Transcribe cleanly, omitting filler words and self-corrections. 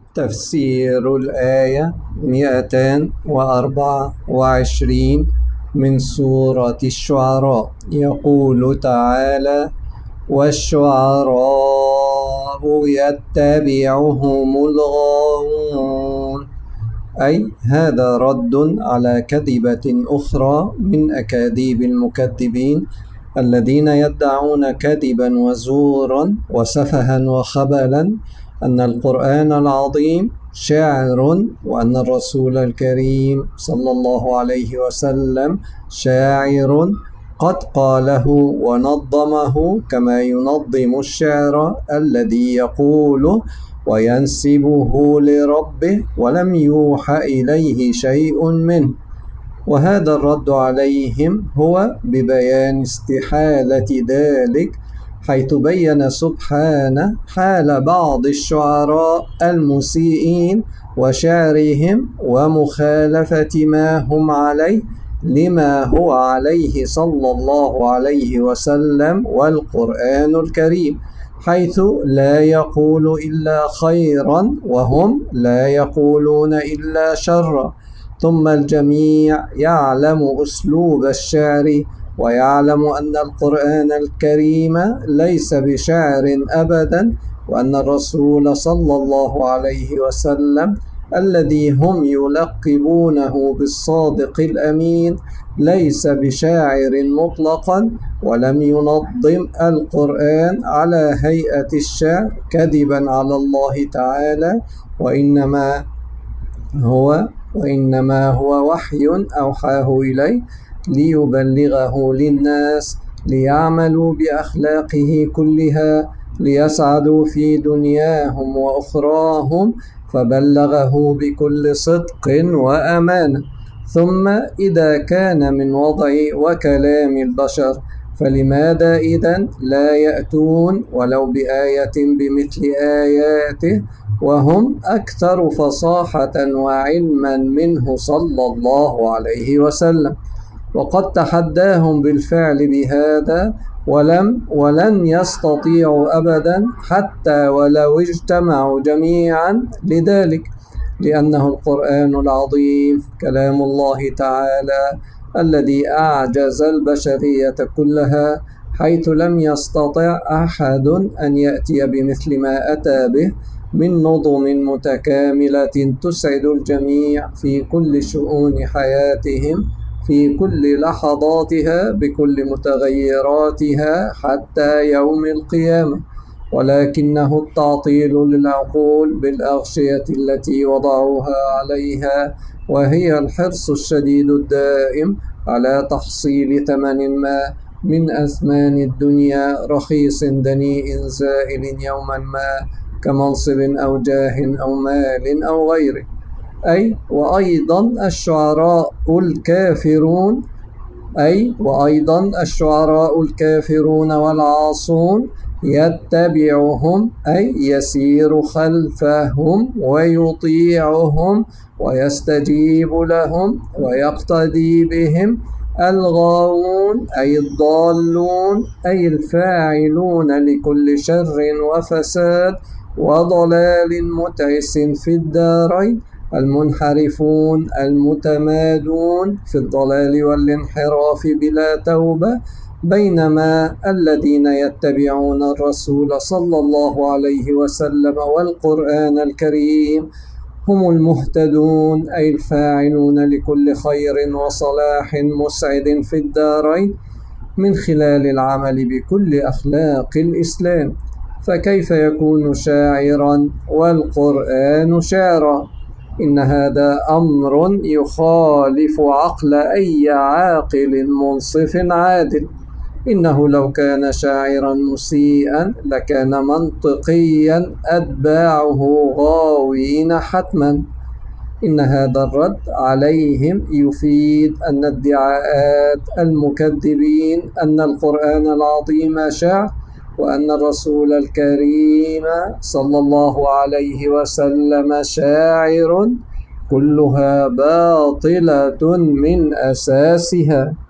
تفسير الآية 224 من سورة الشعراء. يقول تعالى: والشعراء يتبعهم الغاوون. أي هذا رد على كذبة أخرى من أكاذيب المكذبين الذين يدعون كذبا وزورا وسفها وخبلا أن القرآن العظيم شاعر، وأن الرسول الكريم صلى الله عليه وسلم شاعر قد قاله ونظمه كما ينظم الشعر الذي يقول وينسبه لربه ولم يوحى إليه شيء منه. وهذا الرد عليهم هو ببيان استحالة ذلك، حيث بين سبحانه حال بعض الشعراء المسيئين وشعرهم ومخالفة ما هم عليه لما هو عليه صلى الله عليه وسلم والقرآن الكريم، حيث لا يقول إلا خيرا وهم لا يقولون إلا شرا. ثم الجميع يعلم أسلوب الشعر، ويعلم أن القرآن الكريم ليس بشعر أبدا، وأن الرسول صلى الله عليه وسلم الذي هم يلقبونه بالصادق الأمين ليس بشاعر مطلقا، ولم ينظم القرآن على هيئة الشعر كذبا على الله تعالى، وإنما هو وحي أوحاه إليه ليبلغه للناس ليعملوا بأخلاقه كلها ليسعدوا في دنياهم وأخراهم، فبلغه بكل صدق وأمانة. ثم إذا كان من وضع وكلام البشر، فلماذا إذن لا يأتون ولو بآية بمثل آياته وهم أكثر فصاحة وعلما منه صلى الله عليه وسلم؟ وقد تحداهم بالفعل بهذا ولن يستطيعوا أبدا حتى ولو اجتمعوا جميعا لذلك، لأنه القرآن العظيم كلام الله تعالى الذي أعجز البشرية كلها، حيث لم يستطع أحد أن يأتي بمثل ما أتى به من نظم متكاملة تسعد الجميع في كل شؤون حياتهم في كل لحظاتها بكل متغيراتها حتى يوم القيامة، ولكنه التعطيل للعقول بالأغشية التي وضعوها عليها، وهي الحرص الشديد الدائم على تحصيل ثمن ما من أثمان الدنيا رخيص دنيء زائل يوما ما، كمنصب أو جاه أو مال أو غيره. وأيضا الشعراء الكافرون والعاصون يتبعهم أي يسير خلفهم ويطيعهم ويستجيب لهم ويقتدي بهم الغاوون أي الضالون أي الفاعلون لكل شر وفساد وضلال متعس في الدارين، المنحرفون المتمادون في الضلال والانحراف بلا توبة. بينما الذين يتبعون الرسول صلى الله عليه وسلم والقرآن الكريم هم المهتدون أي الفاعلون لكل خير وصلاح مسعد في الدارين من خلال العمل بكل أخلاق الإسلام. فكيف يكون شاعرا والقرآن شعرا؟ إن هذا أمر يخالف عقل أي عاقل منصف عادل. إنه لو كان شاعرا مسيئا لكان منطقيا أتباعه غاوين حتما. إن هذا الرد عليهم يفيد أن ادعاءات المكذبين أن القرآن العظيم شعر وأن الرسول الكريم صلى الله عليه وسلم شاعر كلها باطلة من أساسها.